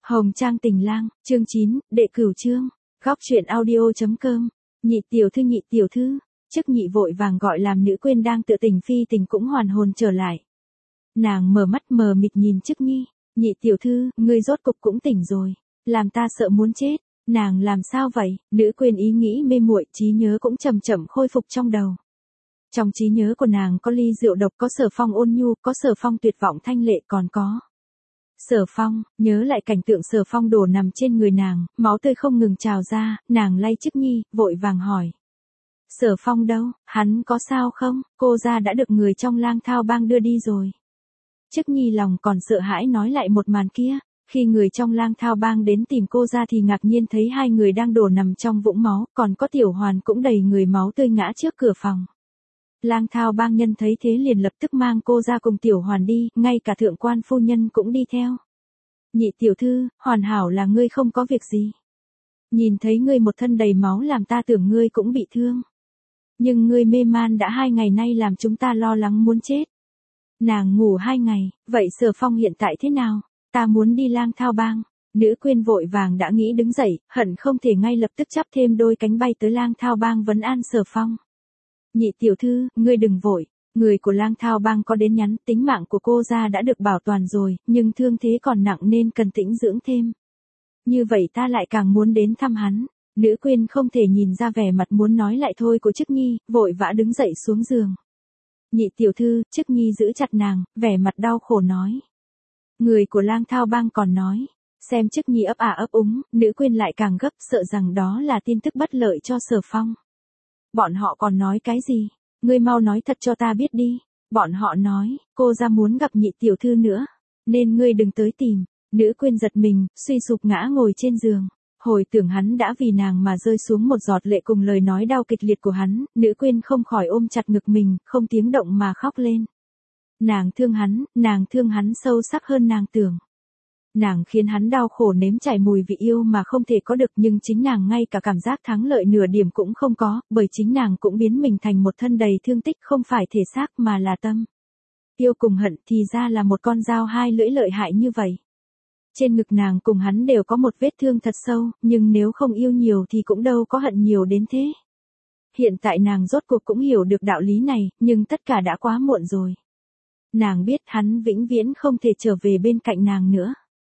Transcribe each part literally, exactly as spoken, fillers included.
Hồng Trang Tình Lang, chương chín, đệ cửu chương, góc truyện audio.com, nhị tiểu thư nhị tiểu thư, chức nhị vội vàng gọi làm nữ quên đang tự tình phi tình cũng hoàn hồn trở lại. Nàng mở mắt mờ mịt nhìn chức nhi, nhị tiểu thư, ngươi rốt cục cũng tỉnh rồi, làm ta sợ muốn chết, nàng làm sao vậy, nữ quên ý nghĩ mê muội, trí nhớ cũng chậm chậm khôi phục trong đầu. Trong trí nhớ của nàng có ly rượu độc, có Sở Phong ôn nhu, có Sở Phong tuyệt vọng thanh lệ, còn có Sở Phong, nhớ lại cảnh tượng Sở Phong đổ nằm trên người nàng, máu tươi không ngừng trào ra, nàng lay chức nhi, vội vàng hỏi. Sở Phong đâu, hắn có sao không, cô ra đã được người trong Lang Thao Bang đưa đi rồi. Chức nhi lòng còn sợ hãi nói lại một màn kia, khi người trong Lang Thao Bang đến tìm cô ra thì ngạc nhiên thấy hai người đang đổ nằm trong vũng máu, còn có Tiểu Hoàn cũng đầy người máu tươi ngã trước cửa phòng. Lang Thao Bang nhân thấy thế liền lập tức mang cô ra cùng Tiểu Hoàn đi, ngay cả thượng quan phu nhân cũng đi theo. Nhị tiểu thư, hoàn hảo là ngươi không có việc gì. Nhìn thấy ngươi một thân đầy máu làm ta tưởng ngươi cũng bị thương. Nhưng ngươi mê man đã hai ngày nay làm chúng ta lo lắng muốn chết. Nàng ngủ hai ngày, vậy Sở Phong hiện tại thế nào? Ta muốn đi Lang Thao Bang. Nữ quyên vội vàng đã nghĩ đứng dậy, hận không thể ngay lập tức chắp thêm đôi cánh bay tới Lang Thao Bang vấn an Sở Phong. Nhị tiểu thư, ngươi đừng vội, người của Lang Thao Bang có đến nhắn, tính mạng của cô ra đã được bảo toàn rồi, nhưng thương thế còn nặng nên cần tĩnh dưỡng thêm. Như vậy ta lại càng muốn đến thăm hắn. Nữ quyên không thể nhìn ra vẻ mặt muốn nói lại thôi của chức nhi, vội vã đứng dậy xuống giường. Nhị tiểu thư, chức nhi giữ chặt nàng, vẻ mặt đau khổ nói. Người của Lang Thao Bang còn nói, xem chức nhi ấp ả ấp úng, nữ quyên lại càng gấp, sợ rằng đó là tin tức bất lợi cho Sở Phong. Bọn họ còn nói cái gì? Ngươi mau nói thật cho ta biết đi. Bọn họ nói, cô ra muốn gặp nhị tiểu thư nữa, nên ngươi đừng tới tìm. Nữ quyên giật mình, suy sụp ngã ngồi trên giường. Hồi tưởng hắn đã vì nàng mà rơi xuống một giọt lệ cùng lời nói đau kịch liệt của hắn, nữ quyên không khỏi ôm chặt ngực mình, không tiếng động mà khóc lên. Nàng thương hắn, nàng thương hắn sâu sắc hơn nàng tưởng. Nàng khiến hắn đau khổ nếm trải mùi vị yêu mà không thể có được, nhưng chính nàng ngay cả cảm giác thắng lợi nửa điểm cũng không có, bởi chính nàng cũng biến mình thành một thân đầy thương tích, không phải thể xác mà là tâm. Yêu cùng hận thì ra là một con dao hai lưỡi lợi hại như vậy. Trên ngực nàng cùng hắn đều có một vết thương thật sâu, nhưng nếu không yêu nhiều thì cũng đâu có hận nhiều đến thế. Hiện tại nàng rốt cuộc cũng hiểu được đạo lý này, nhưng tất cả đã quá muộn rồi. Nàng biết hắn vĩnh viễn không thể trở về bên cạnh nàng nữa.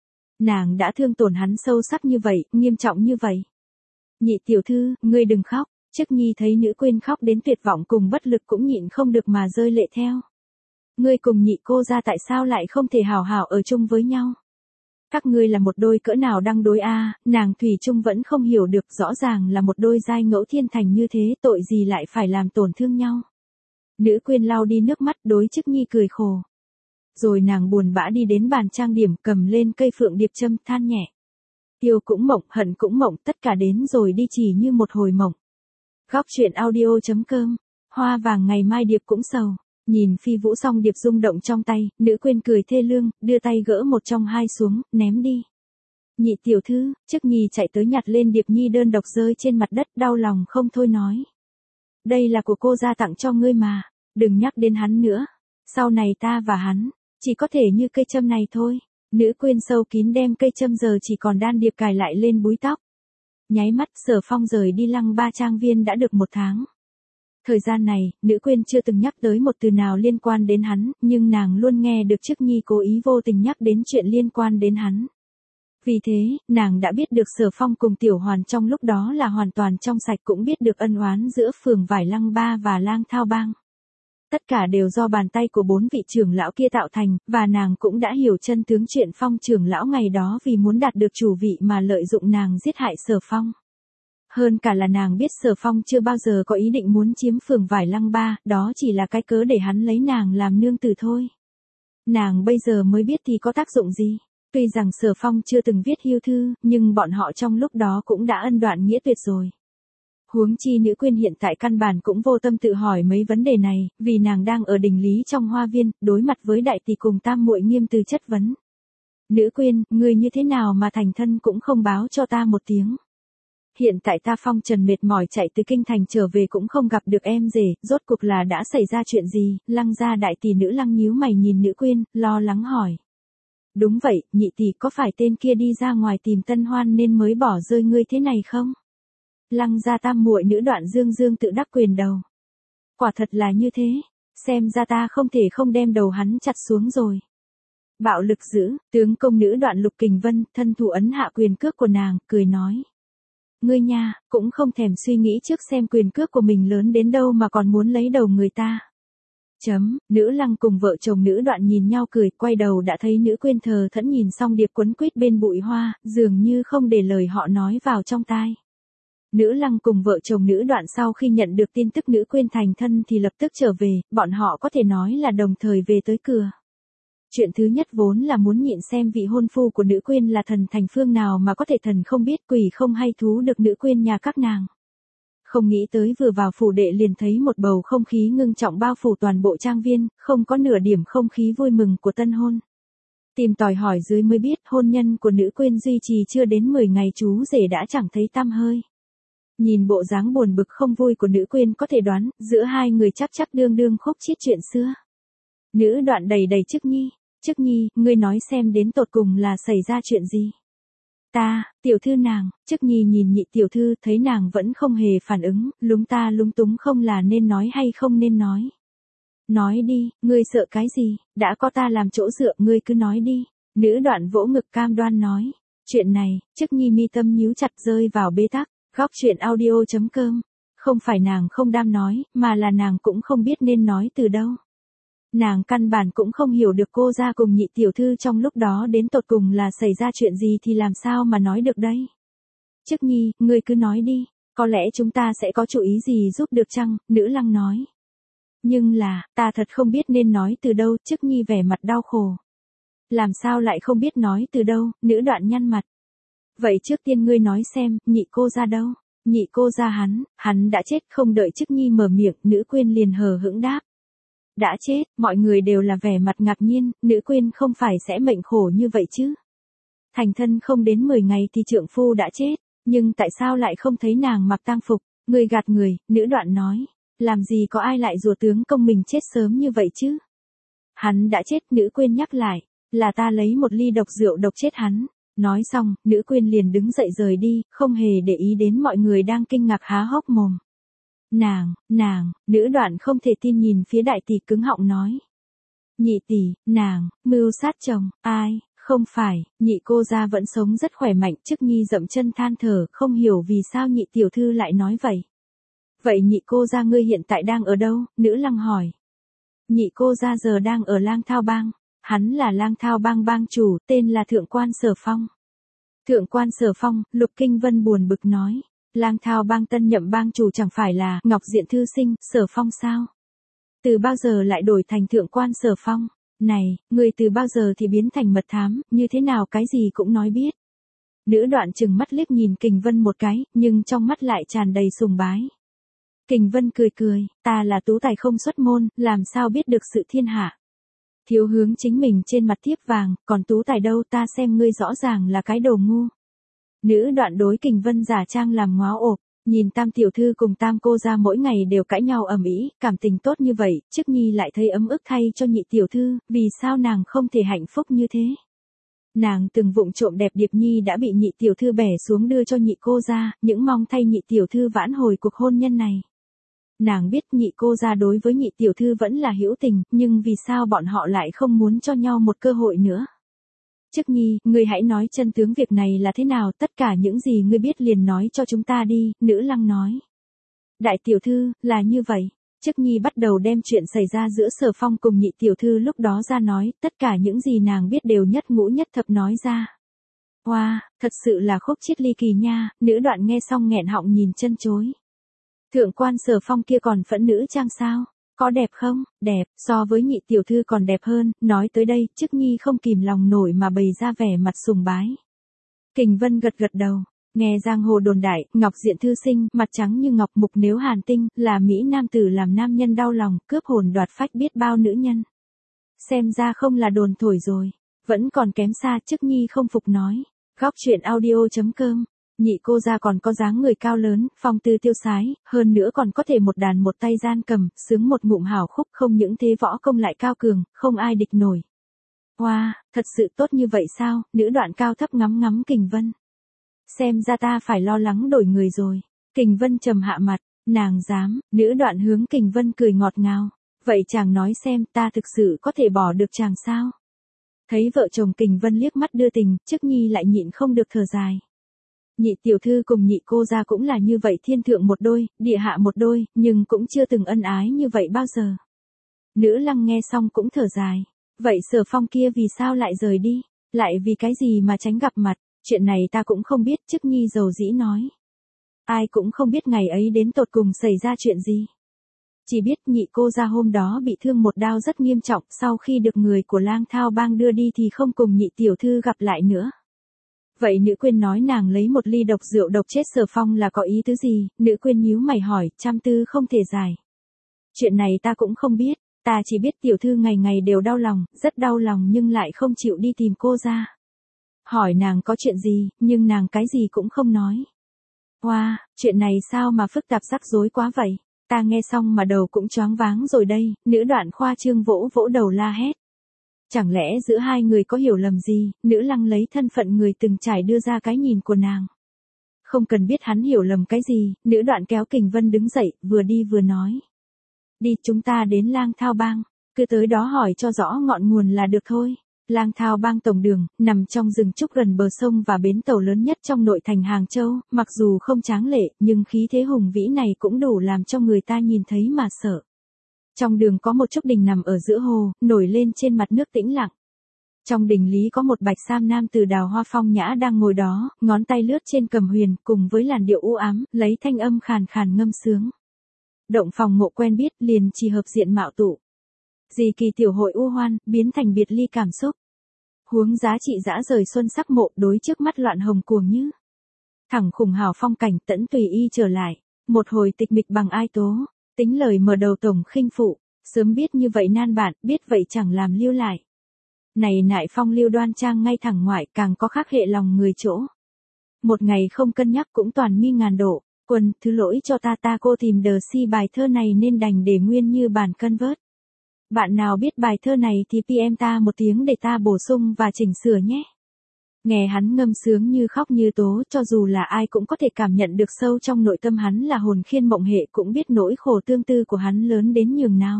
Nàng đã thương tổn hắn sâu sắc như vậy, nghiêm trọng như vậy. Nhị tiểu thư, ngươi đừng khóc. Chức nhi thấy nữ quên khóc đến tuyệt vọng cùng bất lực cũng nhịn không được mà rơi lệ theo. Ngươi cùng nhị cô ra tại sao lại không thể hào hảo ở chung với nhau? Các ngươi là một đôi cỡ nào đang đối a? À, nàng thủy chung vẫn không hiểu được, rõ ràng là một đôi giai ngẫu thiên thành như thế, tội gì lại phải làm tổn thương nhau. Nữ quyên lau đi nước mắt, đối chức nhi cười khổ. Rồi nàng buồn bã đi đến bàn trang điểm, cầm lên cây phượng điệp châm, than nhẹ. Yêu cũng mộng, hận cũng mộng, tất cả đến rồi đi chỉ như một hồi mộng. Góc truyện audio.com, hoa vàng ngày mai điệp cũng sầu. Nhìn phi vũ song điệp rung động trong tay, nữ quên cười thê lương, đưa tay gỡ một trong hai xuống, ném đi. Nhị tiểu thư, chức nhi chạy tới nhặt lên điệp nhi đơn độc rơi trên mặt đất, đau lòng không thôi nói. Đây là của cô ra tặng cho ngươi mà, đừng nhắc đến hắn nữa. Sau này ta và hắn, chỉ có thể như cây châm này thôi. Nữ quên sâu kín đem cây châm giờ chỉ còn đan điệp cài lại lên búi tóc. Nháy mắt Sở Phong rời đi Lăng Ba Trang Viên đã được một tháng. Thời gian này, nữ quên chưa từng nhắc tới một từ nào liên quan đến hắn, nhưng nàng luôn nghe được chức nhi cố ý vô tình nhắc đến chuyện liên quan đến hắn. Vì thế, nàng đã biết được Sở Phong cùng Tiểu Hoàn trong lúc đó là hoàn toàn trong sạch, cũng biết được ân oán giữa phường vải Lăng Ba và Lang Thao Bang. Tất cả đều do bàn tay của bốn vị trưởng lão kia tạo thành, và nàng cũng đã hiểu chân tướng chuyện Phong trưởng lão ngày đó vì muốn đạt được chủ vị mà lợi dụng nàng giết hại Sở Phong. Hơn cả là nàng biết Sở Phong chưa bao giờ có ý định muốn chiếm phường vải Lăng Ba, đó chỉ là cái cớ để hắn lấy nàng làm nương tử thôi. Nàng bây giờ mới biết thì có tác dụng gì. Tuy rằng Sở Phong chưa từng viết hưu thư, nhưng bọn họ trong lúc đó cũng đã ân đoạn nghĩa tuyệt rồi. Huống chi nữ quyên hiện tại căn bản cũng vô tâm tự hỏi mấy vấn đề này, vì nàng đang ở đình lý trong hoa viên, đối mặt với đại tỷ cùng tam muội nghiêm từ chất vấn. Nữ quyên, ngươi như thế nào mà thành thân cũng không báo cho ta một tiếng. Hiện tại ta phong trần mệt mỏi chạy từ kinh thành trở về cũng không gặp được em rể, rốt cuộc là đã xảy ra chuyện gì? Lăng gia đại tỷ nữ Lăng nhíu mày nhìn nữ quyên, lo lắng hỏi. Đúng vậy, nhị tỷ có phải tên kia đi ra ngoài tìm tân hoan nên mới bỏ rơi ngươi thế này không? Lăng gia tam muội nữ Đoạn Dương Dương tự đắc quyền đầu. Quả thật là như thế, xem ra ta không thể không đem đầu hắn chặt xuống rồi. Bạo lực dữ, tướng công nữ Đoạn Lục Kình Vân, thân thủ ấn hạ quyền cước của nàng, cười nói. Ngươi nha, cũng không thèm suy nghĩ trước xem quyền cước của mình lớn đến đâu mà còn muốn lấy đầu người ta. Chấm, nữ Lăng cùng vợ chồng nữ Đoạn nhìn nhau cười, quay đầu đã thấy nữ Quyên thờ thẫn nhìn xong điệp quấn quýt bên bụi hoa, dường như không để lời họ nói vào trong tai. Nữ Lăng cùng vợ chồng nữ Đoạn sau khi nhận được tin tức nữ Quyên thành thân thì lập tức trở về, bọn họ có thể nói là đồng thời về tới cửa. Chuyện thứ nhất vốn là muốn nhịn xem vị hôn phu của nữ Quyên là thần thành phương nào mà có thể thần không biết quỷ không hay thú được nữ Quyên nhà các nàng. Không nghĩ tới vừa vào phủ đệ liền thấy một bầu không khí ngưng trọng bao phủ toàn bộ trang viên, không có nửa điểm không khí vui mừng của tân hôn. Tìm tòi hỏi dưới mới biết hôn nhân của nữ Quyên duy trì chưa đến mười ngày chú rể đã chẳng thấy tăm hơi. Nhìn bộ dáng buồn bực không vui của nữ Quyên có thể đoán, giữa hai người chắc chắc đương đương khúc chiết chuyện xưa. Nữ Đoạn đầy đầy Chức Nhi, Chức Nhi, ngươi nói xem đến tột cùng là xảy ra chuyện gì? Ta, tiểu thư nàng, Chức Nhi nhìn nhị tiểu thư thấy nàng vẫn không hề phản ứng, lúng ta lúng túng không là nên nói hay không nên nói. Nói đi, ngươi sợ cái gì, đã có ta làm chỗ dựa ngươi cứ nói đi. Nữ Đoạn vỗ ngực cam đoan nói. Chuyện này, Chức Nhi mi tâm nhíu chặt rơi vào bế tắc. Góc chuyện audio chấm com. Không phải nàng không đam nói, mà là nàng cũng không biết nên nói từ đâu. Nàng căn bản cũng không hiểu được cô ra cùng nhị tiểu thư trong lúc đó đến tột cùng là xảy ra chuyện gì thì làm sao mà nói được đây. Chức Nhi, ngươi cứ nói đi, có lẽ chúng ta sẽ có chủ ý gì giúp được chăng, nữ Lăng nói. Nhưng là, ta thật không biết nên nói từ đâu, Chức Nhi vẻ mặt đau khổ. Làm sao lại không biết nói từ đâu, nữ Đoạn nhăn mặt. Vậy trước tiên ngươi nói xem, nhị cô ra đâu? Nhị cô ra hắn, hắn đã chết, không đợi Chức Nhi mở miệng, nữ Quyên liền hờ hững đáp. Đã chết, mọi người đều là vẻ mặt ngạc nhiên, nữ Quyên không phải sẽ mệnh khổ như vậy chứ. Thành thân không đến mười ngày thì trượng phu đã chết, nhưng tại sao lại không thấy nàng mặc tang phục, người gạt người, nữ Đoạn nói. Làm gì có ai lại rủa tướng công mình chết sớm như vậy chứ? Hắn đã chết, nữ Quyên nhắc lại, là ta lấy một ly độc rượu độc chết hắn. Nói xong, nữ Quyên liền đứng dậy rời đi, không hề để ý đến mọi người đang kinh ngạc há hốc mồm. Nàng, nàng, nữ Đoạn không thể tin nhìn phía đại tỷ cứng họng nói. Nhị tỷ, nàng, mưu sát chồng, ai, không phải, nhị cô gia vẫn sống rất khỏe mạnh. Chức Nhi dậm chân than thở, không hiểu vì sao nhị tiểu thư lại nói vậy. Vậy nhị cô gia ngươi hiện tại đang ở đâu, nữ Lăng hỏi. Nhị cô gia giờ đang ở Lang Thao Bang, hắn là Lang Thao Bang bang chủ, tên là Thượng quan Sở Phong. Thượng quan Sở Phong, Lục Kinh Vân buồn bực nói. Lang Thao Bang tân nhậm bang chủ chẳng phải là Ngọc Diện thư sinh, Sở Phong sao? Từ bao giờ lại đổi thành Thượng quan Sở Phong? Này, người từ bao giờ thì biến thành mật thám, như thế nào cái gì cũng nói biết. Nữ Đoạn chừng mắt liếc nhìn Kình Vân một cái, nhưng trong mắt lại tràn đầy sùng bái. Kình Vân cười cười, ta là tú tài không xuất môn, làm sao biết được sự thiên hạ. Thiếu hướng chính mình trên mặt thiếp vàng, còn tú tài đâu, ta xem ngươi rõ ràng là cái đồ ngu. Nữ Đoạn đối Kình Vân giả trang làm ngó ộp, nhìn tam tiểu thư cùng tam cô ra mỗi ngày đều cãi nhau ầm ĩ, cảm tình tốt như vậy, Chức Nhi lại thấy ấm ức thay cho nhị tiểu thư, vì sao nàng không thể hạnh phúc như thế. Nàng từng vụng trộm đẹp Điệp Nhi đã bị nhị tiểu thư bẻ xuống đưa cho nhị cô ra, những mong thay nhị tiểu thư vãn hồi cuộc hôn nhân này. Nàng biết nhị cô ra đối với nhị tiểu thư vẫn là hữu tình, nhưng vì sao bọn họ lại không muốn cho nhau một cơ hội nữa. Chức Nhi, ngươi hãy nói chân tướng việc này là thế nào, tất cả những gì ngươi biết liền nói cho chúng ta đi, nữ Lăng nói. Đại tiểu thư, là như vậy. Chức Nhi bắt đầu đem chuyện xảy ra giữa Sở Phong cùng nhị tiểu thư lúc đó ra nói, tất cả những gì nàng biết đều nhất ngũ nhất thập nói ra. Wow, thật sự là khúc chiết ly kỳ nha, nữ Đoạn nghe xong nghẹn họng nhìn chân chối. Thượng quan Sở Phong kia còn phẫn nữ trang sao? Có đẹp không? Đẹp, so với nhị tiểu thư còn đẹp hơn, nói tới đây, Chức Nhi không kìm lòng nổi mà bày ra vẻ mặt sùng bái. Kình Vân gật gật đầu, nghe giang hồ đồn đại, Ngọc Diện thư sinh, mặt trắng như ngọc mục nếu hàn tinh, là Mỹ nam tử làm nam nhân đau lòng, cướp hồn đoạt phách biết bao nữ nhân. Xem ra không là đồn thổi rồi, vẫn còn kém xa, Chức Nhi không phục nói. Góc chuyện audio chấm com. Nhị cô ra còn có dáng người cao lớn, phong tư tiêu sái, hơn nữa còn có thể một đàn một tay gian cầm, sướng một ngụm hảo khúc, không những thế võ công lại cao cường, không ai địch nổi. Wow, thật sự tốt như vậy sao? Nữ Đoạn cao thấp ngắm ngắm Kình Vân. Xem ra ta phải lo lắng đổi người rồi. Kình Vân trầm hạ mặt, nàng dám, Nữ Đoạn hướng Kình Vân cười ngọt ngào. Vậy chàng nói xem ta thực sự có thể bỏ được chàng sao? Thấy vợ chồng Kình Vân liếc mắt đưa tình, Chức Nhi lại nhịn không được thở dài. Nhị tiểu thư cùng nhị cô gia cũng là như vậy, thiên thượng một đôi, địa hạ một đôi, nhưng cũng chưa từng ân ái như vậy bao giờ. Nữ Lăng nghe xong cũng thở dài. Vậy Sở Phong kia vì sao lại rời đi? Lại vì cái gì mà tránh gặp mặt? Chuyện này ta cũng không biết, Chức Nhi dầu dĩ nói. Ai cũng không biết ngày ấy đến tột cùng xảy ra chuyện gì. Chỉ biết nhị cô gia hôm đó bị thương một đao rất nghiêm trọng, sau khi được người của Lang Thao Bang đưa đi thì không cùng nhị tiểu thư gặp lại nữa. Vậy nữ quyên nói nàng lấy một ly độc rượu độc chết Sở Phong là có ý tứ gì? Nữ quyên nhíu mày hỏi, trăm tư không thể giải. Chuyện này ta cũng không biết, ta chỉ biết tiểu thư ngày ngày đều đau lòng, rất đau lòng nhưng lại không chịu đi tìm cô ra. Hỏi nàng có chuyện gì, nhưng nàng cái gì cũng không nói. Wow, chuyện này sao mà phức tạp rắc rối quá vậy? Ta nghe xong mà đầu cũng choáng váng rồi đây. Nữ Đoạn khoa trương vỗ vỗ đầu la hét. Chẳng lẽ giữa hai người có hiểu lầm gì? Nữ Lăng lấy thân phận người từng trải đưa ra cái nhìn của nàng. Không cần biết hắn hiểu lầm cái gì, Nữ Đoạn kéo Kình Vân đứng dậy, vừa đi vừa nói. Đi, chúng ta đến Lang Thao Bang, cứ tới đó hỏi cho rõ ngọn nguồn là được thôi. Lang Thao Bang tổng đường, nằm trong rừng trúc gần bờ sông và bến tàu lớn nhất trong nội thành Hàng Châu, mặc dù không tráng lệ, nhưng khí thế hùng vĩ này cũng đủ làm cho người ta nhìn thấy mà sợ. Trong đường có một trúc đình nằm ở giữa hồ, nổi lên trên mặt nước tĩnh lặng. Trong đình lý có một bạch sam nam từ đào hoa phong nhã đang ngồi đó, ngón tay lướt trên cầm huyền, cùng với làn điệu u ám, lấy thanh âm khàn khàn ngâm sướng. Động phòng ngộ quen biết, liền chỉ hợp diện mạo tụ. Gì kỳ tiểu hội u hoan, biến thành biệt ly cảm xúc. Huống giá trị dã rời xuân sắc mộ, đối trước mắt loạn hồng cuồng như. Thẳng khủng hào phong cảnh, tẫn tùy y trở lại. Một hồi tịch mịch bằng ai tố, tính lời mở đầu tổng khinh phụ. Sớm biết như vậy nan bạn, biết vậy chẳng làm lưu lại. Này nại phong lưu đoan trang ngay thẳng ngoại, càng có khác hệ lòng người chỗ. Một ngày không cân nhắc cũng toàn mi ngàn độ. Quân, thứ lỗi cho ta ta cô tìm đờ si bài thơ này nên đành để nguyên như bản cân vớt. Bạn nào biết bài thơ này thì pê em ta một tiếng để ta bổ sung và chỉnh sửa nhé. Nghe hắn ngâm sướng như khóc như tố, cho dù là ai cũng có thể cảm nhận được sâu trong nội tâm hắn là hồn khiên mộng hệ, cũng biết nỗi khổ tương tư của hắn lớn đến nhường nào.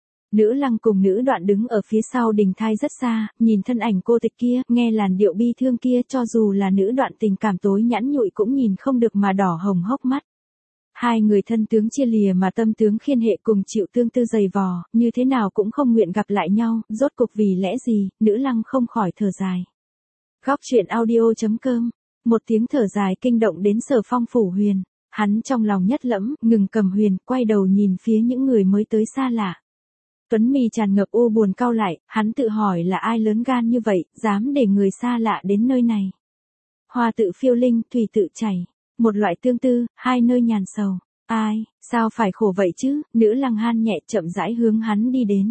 Nữ Lăng cùng Nữ Đoạn đứng ở phía sau đình thai rất xa, nhìn thân ảnh cô tịch kia, nghe làn điệu bi thương kia, cho dù là Nữ Đoạn tình cảm tối nhẵn nhụi cũng nhìn không được mà đỏ hồng hốc mắt. Hai người thân tướng chia lìa mà tâm tướng khiên hệ cùng chịu tương tư dày vò, như thế nào cũng không nguyện gặp lại nhau, rốt cuộc vì lẽ gì? Nữ Lăng không khỏi thở dài. Góc truyện audio chấm com, một tiếng thở dài kinh động đến Sở Phong phủ huyền, hắn trong lòng nhất lẫm, ngừng cầm huyền, quay đầu nhìn phía những người mới tới xa lạ. Tuấn mi tràn ngập u buồn cau lại, hắn tự hỏi là ai lớn gan như vậy, dám để người xa lạ đến nơi này. Hoa tự phiêu linh, thủy tự chảy, một loại tương tư, hai nơi nhàn sầu. Ai, sao phải khổ vậy chứ? Nữ Lăng han nhẹ chậm rãi hướng hắn đi đến.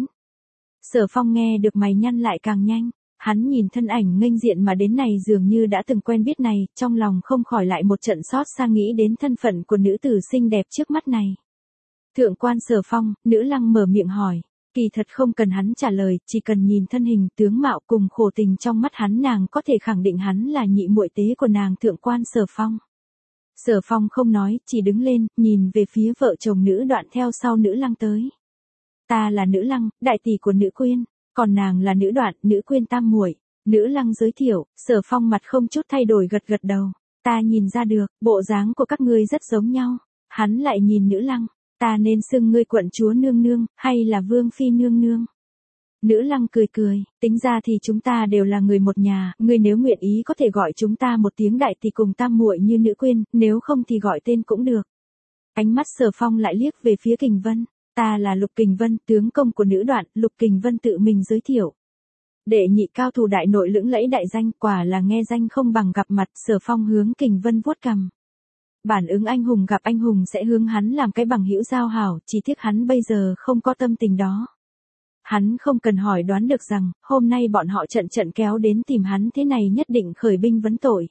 Sở Phong nghe được mày nhăn lại càng nhanh, hắn nhìn thân ảnh nghênh diện mà đến này dường như đã từng quen biết này, trong lòng không khỏi lại một trận xót xa nghĩ đến thân phận của nữ tử xinh đẹp trước mắt này. Thượng quan Sở Phong, Nữ Lăng mở miệng hỏi. Kỳ thật không cần hắn trả lời, chỉ cần nhìn thân hình tướng mạo cùng khổ tình trong mắt hắn, nàng có thể khẳng định hắn là nhị muội tế của nàng Thượng quan Sở Phong. Sở Phong không nói, chỉ đứng lên, nhìn về phía vợ chồng Nữ Đoạn theo sau Nữ Lăng tới. Ta là Nữ Lăng, đại tỷ của Nữ Quyên, còn nàng là Nữ Đoạn, Nữ Quyên tam muội. Nữ Lăng giới thiệu. Sở Phong mặt không chút thay đổi gật gật đầu. Ta nhìn ra được, bộ dáng của các ngươi rất giống nhau. Hắn lại nhìn Nữ Lăng. Ta nên xưng ngươi quận chúa nương nương, hay là vương phi nương nương? Nữ Lăng cười cười, tính ra thì chúng ta đều là người một nhà, ngươi nếu nguyện ý có thể gọi chúng ta một tiếng đại tỷ cùng tam muội như Nữ Quyên, nếu không thì gọi tên cũng được. Ánh mắt Sở Phong lại liếc về phía Kình Vân, ta là Lục Kình Vân, tướng công của Nữ Đoạn. Lục Kình Vân tự mình giới thiệu. Đệ nhị cao thủ đại nội lững lẫy đại danh, quả là nghe danh không bằng gặp mặt. Sở Phong hướng Kình Vân vuốt cằm. Bản ứng anh hùng gặp anh hùng sẽ hướng hắn làm cái bằng hữu giao hảo, chỉ tiếc hắn bây giờ không có tâm tình đó. Hắn không cần hỏi đoán được rằng, hôm nay bọn họ trận trận kéo đến tìm hắn, thế này nhất định khởi binh vấn tội.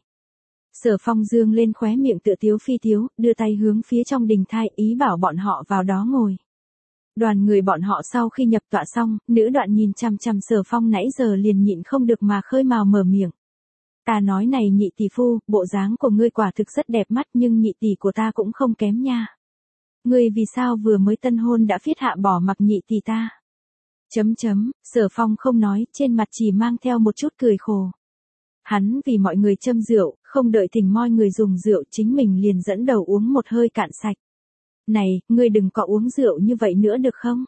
Sở Phong dương lên khóe miệng tựa tiếu phi tiếu, đưa tay hướng phía trong đình thai, ý bảo bọn họ vào đó ngồi. Đoàn người bọn họ sau khi nhập tọa xong, nữ đoạn nhìn chằm chằm Sở Phong nãy giờ liền nhịn không được mà khơi mào mở miệng. Ta nói này nhị tỷ phu, bộ dáng của ngươi quả thực rất đẹp mắt nhưng nhị tỷ của ta cũng không kém nha. Ngươi vì sao vừa mới tân hôn đã phiết hạ bỏ mặc nhị tỷ ta? Chấm chấm, Sở Phong không nói, trên mặt chỉ mang theo một chút cười khổ. Hắn vì mọi người châm rượu, không đợi thỉnh moi người dùng rượu chính mình liền dẫn đầu uống một hơi cạn sạch. Này, ngươi đừng có uống rượu như vậy nữa được không?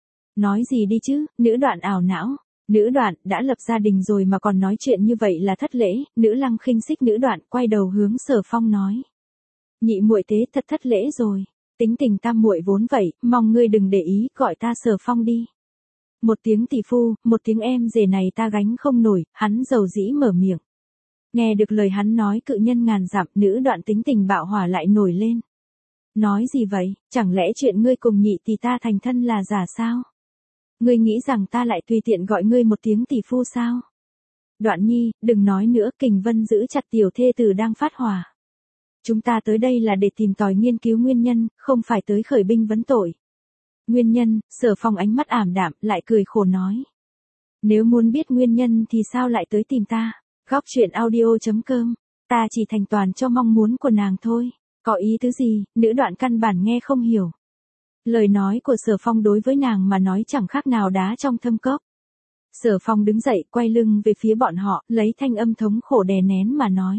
Nói gì đi chứ, nữ đoạn ảo não. Nữ đoạn, đã lập gia đình rồi mà còn nói chuyện như vậy là thất lễ, nữ lăng khinh xích nữ đoạn quay đầu hướng Sở Phong nói. Nhị muội tế thật thất lễ rồi, tính tình tam muội vốn vậy, mong ngươi đừng để ý, gọi ta Sở Phong đi. Một tiếng tỷ phu, một tiếng em rể này ta gánh không nổi, hắn dầu dĩ mở miệng. Nghe được lời hắn nói cự nhân ngàn dặm, nữ đoạn tính tình bạo hỏa lại nổi lên. Nói gì vậy, chẳng lẽ chuyện ngươi cùng nhị tỷ ta thành thân là giả sao? Ngươi nghĩ rằng ta lại tùy tiện gọi ngươi một tiếng tỷ phu sao? Đoạn nhi, đừng nói nữa, Kình Vân giữ chặt tiểu thê tử đang phát hỏa. Chúng ta tới đây là để tìm tòi nghiên cứu nguyên nhân, không phải tới khởi binh vấn tội. Nguyên nhân, Sở Phong ánh mắt ảm đạm, lại cười khổ nói. Nếu muốn biết nguyên nhân thì sao lại tới tìm ta? Góc truyện audio chấm com, ta chỉ thành toàn cho mong muốn của nàng thôi. Có ý tứ gì, nữ đoạn căn bản nghe không hiểu. Lời nói của Sở Phong đối với nàng mà nói chẳng khác nào đá trong thâm cốc. Sở Phong đứng dậy, quay lưng về phía bọn họ, lấy thanh âm thống khổ đè nén mà nói.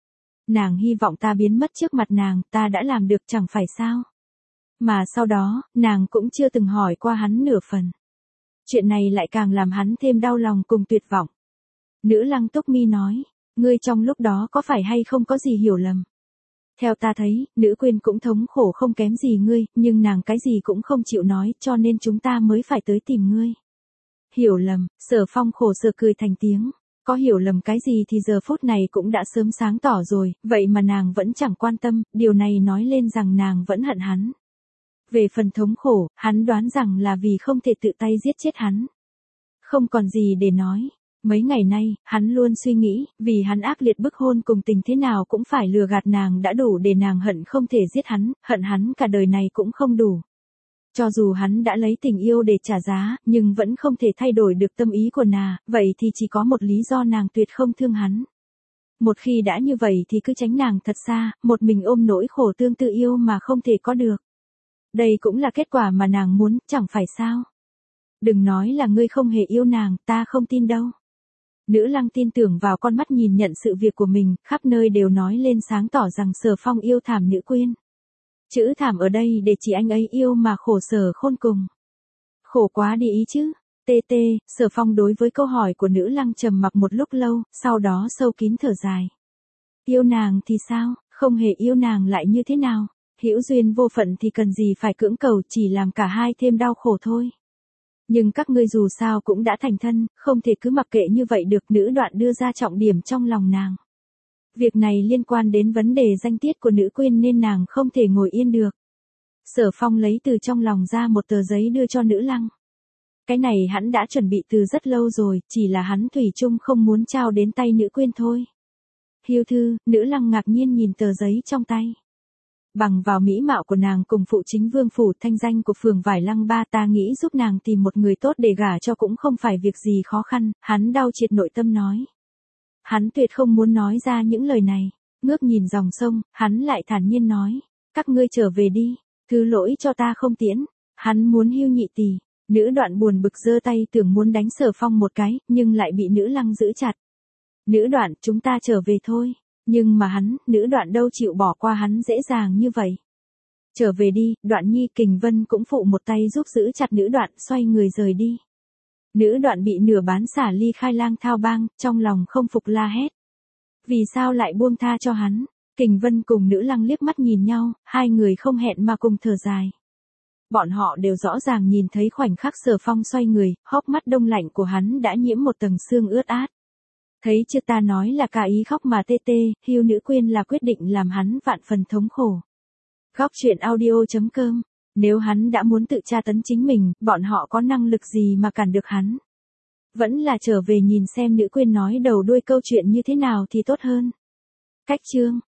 Nàng hy vọng ta biến mất trước mặt nàng, ta đã làm được chẳng phải sao. Mà sau đó, nàng cũng chưa từng hỏi qua hắn nửa phần. Chuyện này lại càng làm hắn thêm đau lòng cùng tuyệt vọng. Nữ Lăng Túc Mi nói, ngươi trong lúc đó có phải hay không có gì hiểu lầm. Theo ta thấy, nữ quyên cũng thống khổ không kém gì ngươi, nhưng nàng cái gì cũng không chịu nói, cho nên chúng ta mới phải tới tìm ngươi. Hiểu lầm, Sở Phong khổ sở cười thành tiếng. Có hiểu lầm cái gì thì giờ phút này cũng đã sớm sáng tỏ rồi, vậy mà nàng vẫn chẳng quan tâm, điều này nói lên rằng nàng vẫn hận hắn. Về phần thống khổ, hắn đoán rằng là vì không thể tự tay giết chết hắn. Không còn gì để nói. Mấy ngày nay, hắn luôn suy nghĩ, vì hắn ác liệt bức hôn cùng tình thế nào cũng phải lừa gạt nàng đã đủ để nàng hận không thể giết hắn, hận hắn cả đời này cũng không đủ. Cho dù hắn đã lấy tình yêu để trả giá, nhưng vẫn không thể thay đổi được tâm ý của nàng, vậy thì chỉ có một lý do nàng tuyệt không thương hắn. Một khi đã như vậy thì cứ tránh nàng thật xa, một mình ôm nỗi khổ tương tự yêu mà không thể có được. Đây cũng là kết quả mà nàng muốn, chẳng phải sao? Đừng nói là ngươi không hề yêu nàng, ta không tin đâu. Nữ Lăng tin tưởng vào con mắt nhìn nhận sự việc của mình, khắp nơi đều nói lên sáng tỏ rằng Sở Phong yêu thảm nữ quyên. Chữ thảm ở đây để chỉ anh ấy yêu mà khổ sở khôn cùng. Khổ quá đi ý chứ. Tê tê, Sở Phong đối với câu hỏi của Nữ Lăng trầm mặc một lúc lâu, sau đó sâu kín thở dài. Yêu nàng thì sao, không hề yêu nàng lại như thế nào? Hữu duyên vô phận thì cần gì phải cưỡng cầu, chỉ làm cả hai thêm đau khổ thôi. Nhưng các ngươi dù sao cũng đã thành thân, không thể cứ mặc kệ như vậy được. Nữ đoạn đưa ra trọng điểm trong lòng nàng. Việc này liên quan đến vấn đề danh tiết của nữ quyên nên nàng không thể ngồi yên được. Sở Phong lấy từ trong lòng ra một tờ giấy đưa cho Nữ Lăng. Cái này hắn đã chuẩn bị từ rất lâu rồi, chỉ là hắn thủy chung không muốn trao đến tay nữ quyên thôi. Hiếu thư, Nữ Lăng ngạc nhiên nhìn tờ giấy trong tay. Bằng vào mỹ mạo của nàng cùng phụ chính vương phủ, thanh danh của phường Vải Lăng Ba, ta nghĩ giúp nàng tìm một người tốt để gả cho cũng không phải việc gì khó khăn, hắn đau triệt nội tâm nói. Hắn tuyệt không muốn nói ra những lời này, ngước nhìn dòng sông, hắn lại thản nhiên nói, các ngươi trở về đi, thứ lỗi cho ta không tiễn, hắn muốn hưu nhị tỷ. Nữ đoạn buồn bực giơ tay tưởng muốn đánh Sở Phong một cái, nhưng lại bị Nữ Lăng giữ chặt. Nữ đoạn, chúng ta trở về thôi. Nhưng mà hắn, Nữ đoạn đâu chịu bỏ qua hắn dễ dàng như vậy. Trở về đi, Đoạn nhi. Kình Vân cũng phụ một tay giúp giữ chặt Nữ đoạn, xoay người rời đi. Nữ đoạn bị nửa bán xả ly khai lang thao bang, trong lòng không phục la hét. Vì sao lại buông tha cho hắn? Kình Vân cùng Nữ Lăng liếc mắt nhìn nhau, hai người không hẹn mà cùng thở dài. Bọn họ đều rõ ràng nhìn thấy khoảnh khắc Sở Phong xoay người, hốc mắt đông lạnh của hắn đã nhiễm một tầng sương ướt át. Thấy chưa, ta nói là cả ý khóc mà tê tê, hưu nữ quyên là quyết định làm hắn vạn phần thống khổ. Góc truyện audio chấm com, nếu hắn đã muốn tự tra tấn chính mình, bọn họ có năng lực gì mà cản được hắn? Vẫn là trở về nhìn xem nữ quyên nói đầu đuôi câu chuyện như thế nào thì tốt hơn. Cách chương